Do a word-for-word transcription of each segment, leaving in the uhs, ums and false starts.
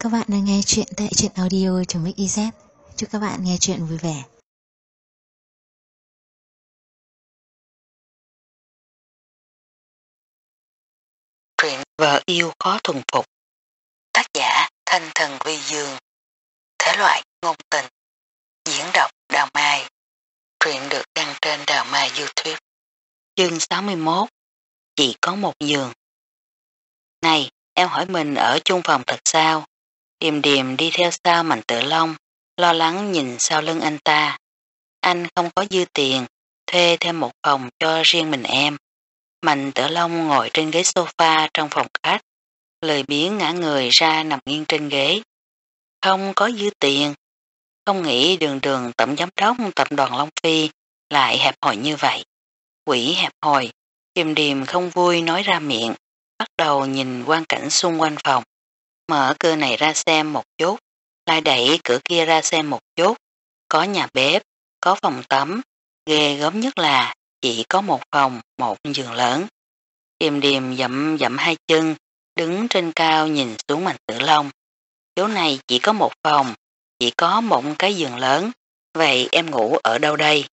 các bạn đang nghe chuyện tại truyện audio.mixyz. Chúc các bạn nghe chuyện vui vẻ. Truyện Vợ Yêu Khó Thuần Phục. Tác giả Thanh Thần Vi Dương. Thể loại ngôn tình. Diễn đọc Đào Mai. Truyện được đăng trên Đào Mai YouTube. Chương sáu mươi mốt. Chỉ có một giường. Này, em hỏi mình ở chung phòng thật sao? Điềm điềm đi theo sau Mạnh Tử Long, lo lắng nhìn sau lưng anh ta. Anh không có dư tiền, thuê thêm một phòng cho riêng mình em. Mạnh Tử Long ngồi trên ghế sofa trong phòng khách, lười biếng ngã người ra nằm nghiêng trên ghế. Không có dư tiền, không nghĩ đường đường tổng giám đốc tập đoàn Long Phi lại hẹp hòi như vậy. Quỷ hẹp hòi, Điềm điềm không vui nói ra miệng, bắt đầu nhìn quang cảnh xung quanh phòng. Mở cửa này ra xem một chút, lại đẩy cửa kia ra xem một chút. Có nhà bếp, có phòng tắm, ghê gớm nhất là chỉ có một phòng, một giường lớn. Điềm điềm dậm dậm hai chân, đứng trên cao nhìn xuống Mạnh Tử Long. Chỗ này chỉ có một phòng, chỉ có một cái giường lớn, vậy em ngủ ở đâu đây?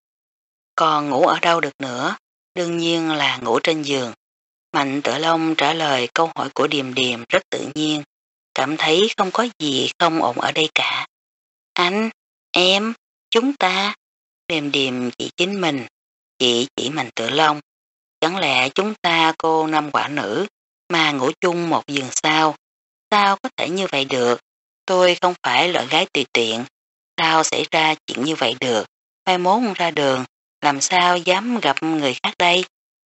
Còn ngủ ở đâu được nữa, đương nhiên là ngủ trên giường. Mạnh Tử Long trả lời câu hỏi của Điềm điềm rất tự nhiên, cảm thấy không có gì không ổn ở đây cả. Anh, em, chúng ta, Điềm điềm chỉ chính mình, chỉ chỉ Mạnh Tử Long. Chẳng lẽ chúng ta cô năm quả nữ mà ngủ chung một giường sao? Sao có thể như vậy được? Tôi không phải loại gái tùy tiện. Sao xảy ra chuyện như vậy được? Mai mốt ra đường, làm sao dám gặp người khác đây?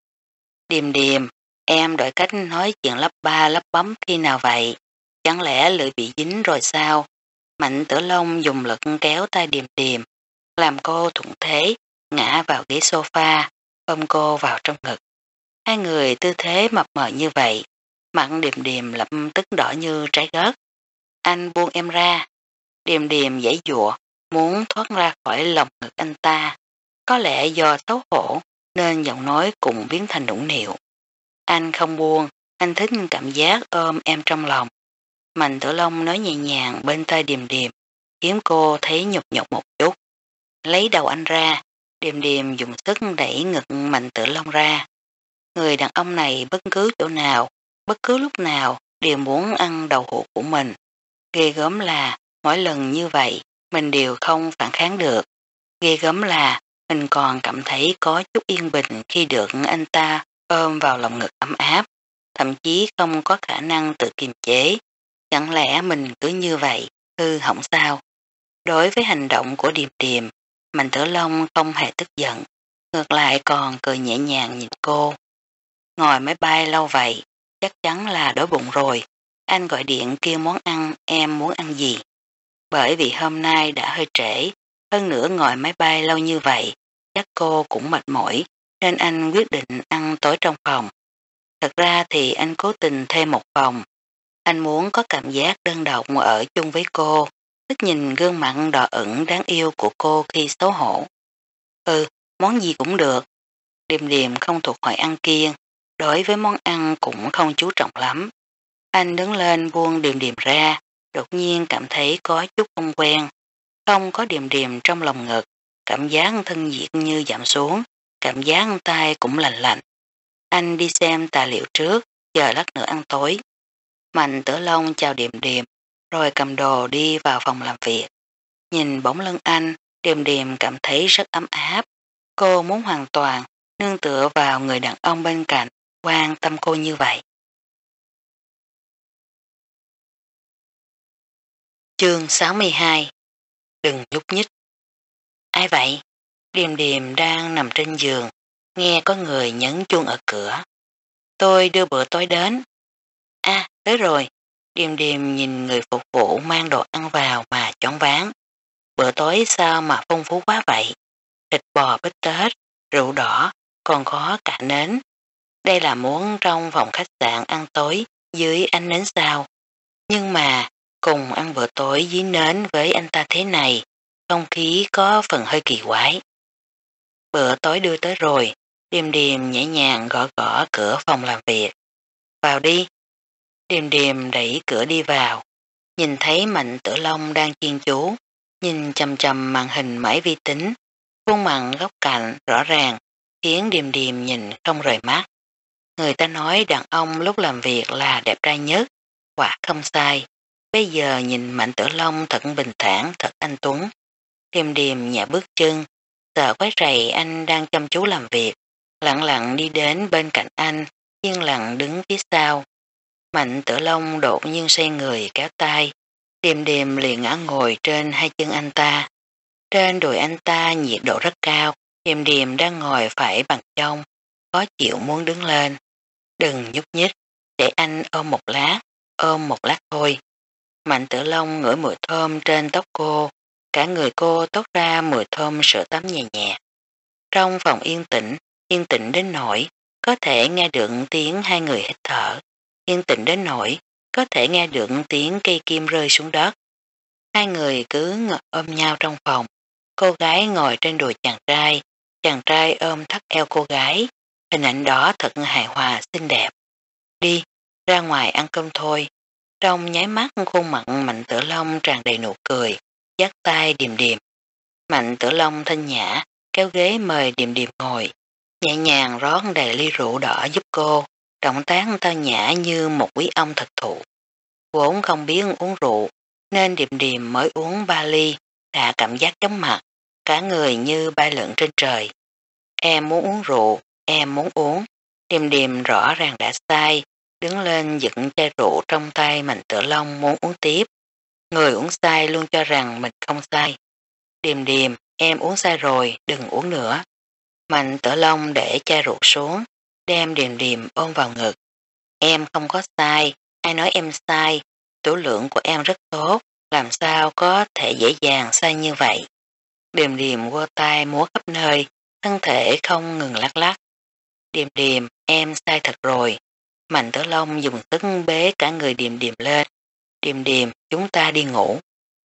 Điềm điềm, em đổi cách nói chuyện lắp ba lắp bấm khi nào vậy? Chẳng lẽ lưỡi bị dính rồi sao? Mạnh Tử Long dùng lực kéo tay Điềm điềm, làm cô thuận thế, ngã vào ghế sofa, ôm cô vào trong ngực. Hai người tư thế mập mờ như vậy, mặt Điềm điềm lập tức đỏ như trái gớt. Anh buông em ra. Điềm điềm giãy giụa, muốn thoát ra khỏi lòng ngực anh ta. Có lẽ do xấu hổ nên giọng nói cũng biến thành nũng nịu. Anh không buông, anh thích cảm giác ôm em trong lòng. Mạnh Tử Long nói nhẹ nhàng bên tai Điềm điềm, khiến cô thấy nhục nhục một chút. Lấy đầu anh ra, Điềm điềm dùng sức đẩy ngực Mạnh Tử Long ra. Người đàn ông này bất cứ chỗ nào, bất cứ lúc nào đều muốn ăn đầu hũ của mình. Ghê gớm là mỗi lần như vậy mình đều không phản kháng được. Ghê gớm là mình còn cảm thấy có chút yên bình khi được anh ta ôm vào lòng ngực ấm áp, thậm chí không có khả năng tự kiềm chế. Chẳng lẽ mình cứ như vậy, hư hỏng sao? Đối với hành động của Điềm điềm, Mạnh Tử Long không hề tức giận, ngược lại còn cười nhẹ nhàng nhìn cô. Ngồi máy bay lâu vậy, chắc chắn là đói bụng rồi. Anh gọi điện kêu món ăn, em muốn ăn gì? Bởi vì hôm nay đã hơi trễ, hơn nữa ngồi máy bay lâu như vậy, chắc cô cũng mệt mỏi, nên anh quyết định ăn tối trong phòng. Thật ra thì anh cố tình thuê một phòng. Anh muốn có cảm giác đơn độc ở chung với cô, thích nhìn gương mặt đỏ ửng đáng yêu của cô khi xấu hổ. Ừ, món gì cũng được. Điềm điềm không thuộc hội ăn kiêng, đối với món ăn cũng không chú trọng lắm. Anh đứng lên buông Điềm điềm ra, đột nhiên cảm thấy có chút không quen. Không có Điềm điềm trong lòng ngực, cảm giác thân nhiệt như giảm xuống, cảm giác tay cũng lạnh lạnh. Anh đi xem tài liệu trước, chờ lát nữa ăn tối. Mạnh Tử Long chào Điềm điềm, rồi cầm đồ đi vào phòng làm việc. Nhìn bóng lưng anh, Điềm điềm cảm thấy rất ấm áp. Cô muốn hoàn toàn nương tựa vào người đàn ông bên cạnh, quan tâm cô như vậy. Chương sáu mươi hai. Đừng nhúc nhích. Ai vậy? Điềm điềm đang nằm trên giường, nghe có người nhấn chuông ở cửa. Tôi đưa bữa tối đến. À, tới rồi. Điềm điềm nhìn người phục vụ mang đồ ăn vào mà choáng váng. Bữa tối sao mà phong phú quá vậy? Thịt bò bít tết, rượu đỏ, còn có cả nến. Đây là muốn trong phòng khách sạn ăn tối dưới ánh nến sao. Nhưng mà cùng ăn bữa tối dưới nến với anh ta thế này, không khí có phần hơi kỳ quái. Bữa tối đưa tới rồi, Điềm điềm nhẹ nhàng gõ gõ cửa phòng làm việc. Vào đi. Điềm điềm đẩy cửa đi vào. nhìn thấy Mạnh Tử Long đang chuyên chú, nhìn chầm chầm màn hình máy vi tính, khuôn mặt góc cạnh rõ ràng, khiến Điềm Điềm nhìn không rời mắt. Người ta nói đàn ông lúc làm việc là đẹp trai nhất, quả không sai. Bây giờ nhìn Mạnh Tử Long thật bình thản, thật anh tuấn. Điềm Điềm nhẹ bước chân, sợ quấy rầy anh đang chăm chú làm việc, lặng lặng đi đến bên cạnh anh, yên lặng đứng phía sau. Mạnh Tử Long đột nhiên xoay người kéo tay, Điềm Điềm liền ngã ngồi trên hai chân anh ta. Trên đùi anh ta nhiệt độ rất cao, Điềm Điềm đang ngồi phải bằng chông, khó chịu muốn đứng lên. Đừng nhúc nhích, để anh ôm một lát, ôm một lát thôi. Mạnh Tử Long ngửi mùi thơm trên tóc cô, cả người cô toát ra mùi thơm sữa tắm nhẹ nhẹ. Trong phòng yên tĩnh, yên tĩnh đến nỗi có thể nghe được tiếng hai người hít thở, yên tĩnh đến nỗi có thể nghe được tiếng cây kim rơi xuống đất. Hai người cứ ngọt ôm nhau trong phòng, cô gái ngồi trên đùi chàng trai, chàng trai ôm thắt eo cô gái, hình ảnh đó thật hài hòa xinh đẹp. Đi, ra ngoài ăn cơm thôi. Trong nháy mắt khuôn mặt Mạnh Tử Long tràn đầy nụ cười, dắt tay Điềm Điềm. Mạnh Tử Long thanh nhã, kéo ghế mời Điềm Điềm ngồi, nhẹ nhàng rót đầy ly rượu đỏ giúp cô, động tác tao nhã như một quý ông thật thụ. Vốn không biết uống rượu, nên Điềm Điềm mới uống ba ly, đã cảm giác chóng mặt, cả người như bay lượn trên trời. Em muốn uống rượu, em muốn uống. Điềm Điềm rõ ràng đã sai, đứng lên dựng chai rượu trong tay Mạnh Tử Long muốn uống tiếp. Người uống sai luôn cho rằng mình không sai. Điềm Điềm, em uống sai rồi, đừng uống nữa. Mạnh Tử Long để chai rượu xuống, đem Điềm Điềm ôm vào ngực. Em không có sai, ai nói em sai, tửu lượng của em rất tốt, làm sao có thể dễ dàng sai như vậy. Điềm Điềm quơ tay múa khắp nơi, thân thể không ngừng lắc lắc. Điềm Điềm, em sai thật rồi. Mạnh Tử Long dùng sức bế cả người Điềm Điềm lên. Điềm Điềm, chúng ta đi ngủ.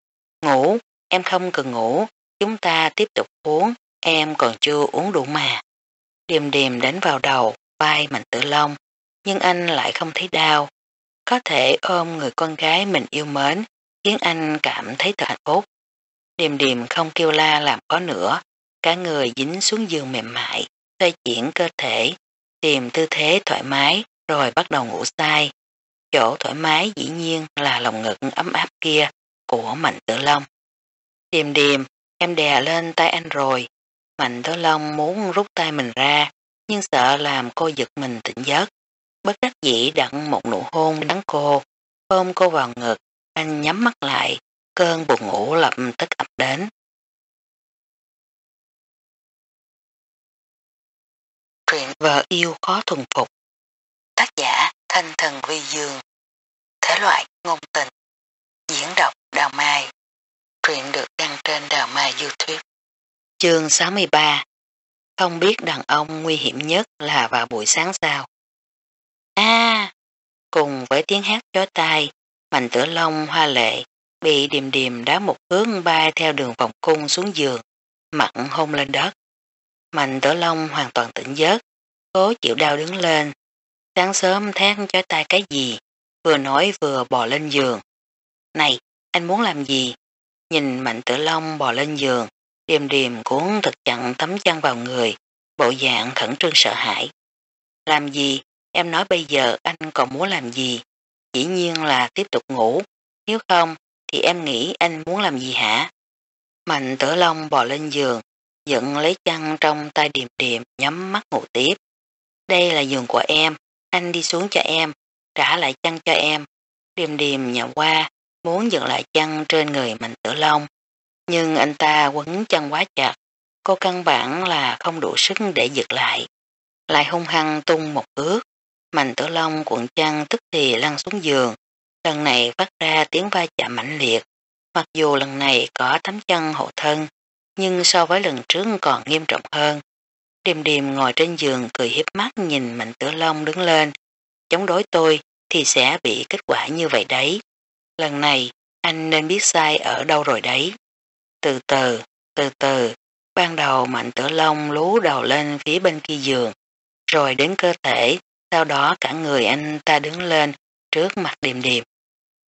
Ngủ, em không cần ngủ, chúng ta tiếp tục uống, em còn chưa uống đủ mà. Điềm Điềm đánh vào đầu, vai Mạnh Tử Long, nhưng anh lại không thấy đau. Có thể ôm người con gái mình yêu mến, khiến anh cảm thấy thật hạnh phúc. Điềm Điềm không kêu la làm có nữa, cả người dính xuống giường mềm mại, xoay chuyển cơ thể, tìm tư thế thoải mái rồi bắt đầu ngủ say. Chỗ thoải mái dĩ nhiên là lòng ngực ấm áp kia của Mạnh Tử Long. Điềm Điềm, em đè lên tay anh rồi. Mạnh Tử Long muốn rút tay mình ra, nhưng sợ làm cô giật mình tỉnh giấc. Bất đắc dĩ đặt một nụ hôn đắng cô, ôm cô vào ngực, anh nhắm mắt lại, cơn buồn ngủ lập tức ập đến. Truyện vợ yêu khó thuần phục. Tác giả Thanh Thần Vi Dương. Thể loại ngôn tình. Diễn đọc Đào Mai. Truyện được đăng trên Đào Mai YouTube. Chương sáu mươi ba. Không biết đàn ông nguy hiểm nhất là vào buổi sáng sao. A à, cùng với tiếng hát chói tai, Mạnh Tử Long hoa lệ bị Điềm Điềm đá một hướng bay theo đường vòng cung xuống giường, mặt hôn lên đất. Mạnh Tử Long hoàn toàn tỉnh giấc, cố chịu đau đứng lên. Sáng sớm thét chói tai cái gì, vừa nói vừa bò lên giường. Này, anh muốn làm gì? Nhìn Mạnh Tử Long bò lên giường, Điềm Điềm cuốn thật chặn tấm chăn vào người, bộ dạng khẩn trương sợ hãi. Làm gì? Em nói bây giờ anh còn muốn làm gì? Dĩ nhiên là tiếp tục ngủ, nếu không thì em nghĩ anh muốn làm gì hả? Mạnh Tử Long bò lên giường, dựng lấy chăn trong tay Điềm Điềm nhắm mắt ngủ tiếp. Đây là giường của em, anh đi xuống cho em, trả lại chăn cho em. Điềm Điềm nhào qua, muốn dựng lại chăn trên người Mạnh Tử Long, nhưng anh ta quấn chăn quá chặt, cô căn bản là không đủ sức để giật lại. Lại hung hăng tung một ước, Mạnh Tử Long cuộn chăn tức thì lăn xuống giường, lần này phát ra tiếng va chạm mãnh liệt. Mặc dù lần này có tấm chăn hộ thân, nhưng so với lần trước còn nghiêm trọng hơn. Điềm Điềm ngồi trên giường cười hiếp mắt nhìn Mạnh Tử Long đứng lên, chống đối tôi thì sẽ bị kết quả như vậy đấy. Lần này anh nên biết sai ở đâu rồi đấy. Từ từ, từ từ, ban đầu Mạnh Tử Long lú đầu lên phía bên kia giường, rồi đến cơ thể, sau đó cả người anh ta đứng lên trước mặt Điềm Điềm.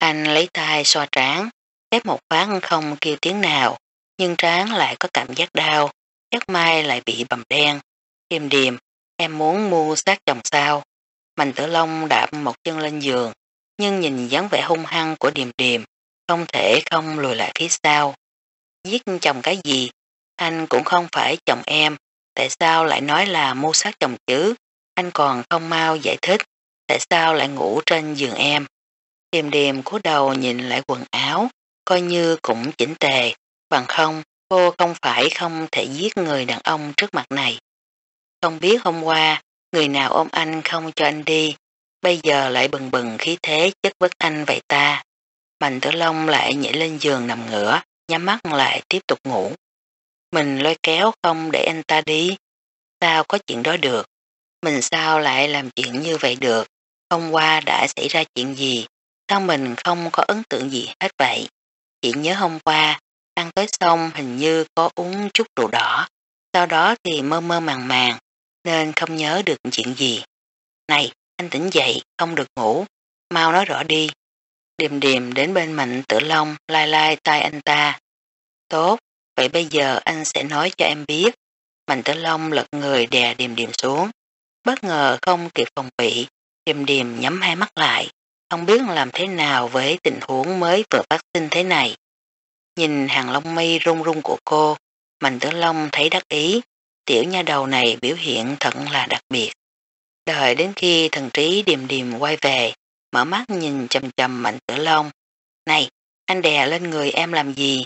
Anh lấy tay xoa trán, ép một phát không kêu tiếng nào, nhưng trán lại có cảm giác đau, chắc mai lại bị bầm đen. Điềm điềm, em muốn mua xác chồng sao? Mạnh Tử Long đạp một chân lên giường, nhưng nhìn dáng vẻ hung hăng của Điềm Điềm, không thể không lùi lại phía sau. Giết chồng cái gì? Anh cũng không phải chồng em, tại sao lại nói là mua xác chồng chứ? Anh còn không mau giải thích, tại sao lại ngủ trên giường em? Điềm Điềm cúi đầu nhìn lại quần áo, coi như cũng chỉnh tề, bằng không, cô không phải không thể giết người đàn ông trước mặt này. Không biết hôm qua, người nào ôm anh không cho anh đi, bây giờ lại bừng bừng khí thế chất vấn anh vậy ta. Mạnh Tử Long lại nhảy lên giường nằm ngửa, nhắm mắt lại tiếp tục ngủ. Mình lôi kéo không để anh ta đi, sao có chuyện đó được, mình sao lại làm chuyện như vậy được, hôm qua đã xảy ra chuyện gì, sao mình không có ấn tượng gì hết vậy. Chỉ nhớ hôm qua, ăn tới xong hình như có uống chút rượu đỏ, sau đó thì mơ mơ màng màng, nên không nhớ được chuyện gì. Này, anh tỉnh dậy, không được ngủ, mau nói rõ đi. Điềm Điềm đến bên Mạnh Tử Long lai lai tai anh ta. Tốt, vậy bây giờ anh sẽ nói cho em biết. Mạnh Tử Long lật người đè Điềm Điềm xuống. Bất ngờ không kịp phòng bị, Điềm Điềm nhắm hai mắt lại, không biết làm thế nào với tình huống mới vừa phát sinh thế này. Nhìn hàng lông mi run run của cô, Mạnh Tử Long thấy đắc ý, tiểu nha đầu này biểu hiện thật là đặc biệt. Đợi đến khi thần trí Điềm Điềm quay về, mở mắt nhìn chầm chầm Mạnh Tử Long. Này, anh đè lên người em làm gì?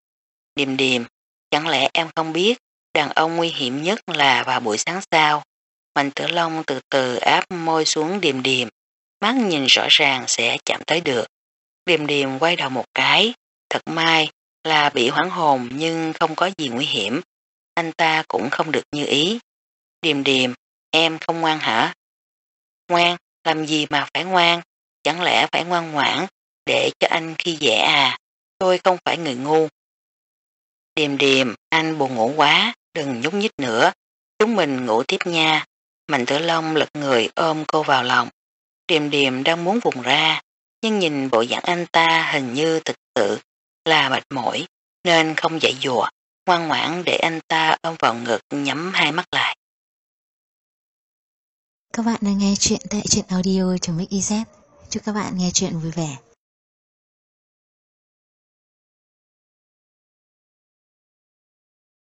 Điềm Điềm, chẳng lẽ em không biết đàn ông nguy hiểm nhất là vào buổi sáng sao? Mạnh Tử Long từ từ áp môi xuống Điềm Điềm, mắt nhìn rõ ràng sẽ chạm tới được. Điềm Điềm quay đầu một cái, thật may là bị hoảng hồn nhưng không có gì nguy hiểm. Anh ta cũng không được như ý. Điềm Điềm, em không ngoan hả? Ngoan, làm gì mà phải ngoan? Chẳng lẽ phải ngoan ngoãn để cho anh khi dễ à? Tôi không phải người ngu. Điềm Điềm, anh buồn ngủ quá, đừng nhúc nhích nữa. Chúng mình ngủ tiếp nha. Mạnh Tử Long lật người ôm cô vào lòng. Điềm Điềm đang muốn vùng ra, nhưng nhìn bộ dạng anh ta hình như thực sự là mệt mỏi, nên không dậy dùa, ngoan ngoãn để anh ta ôm vào ngực nhắm hai mắt lại. Các bạn đang nghe chuyện tại truyện audio.mixyz. Chúc các bạn nghe chuyện vui vẻ.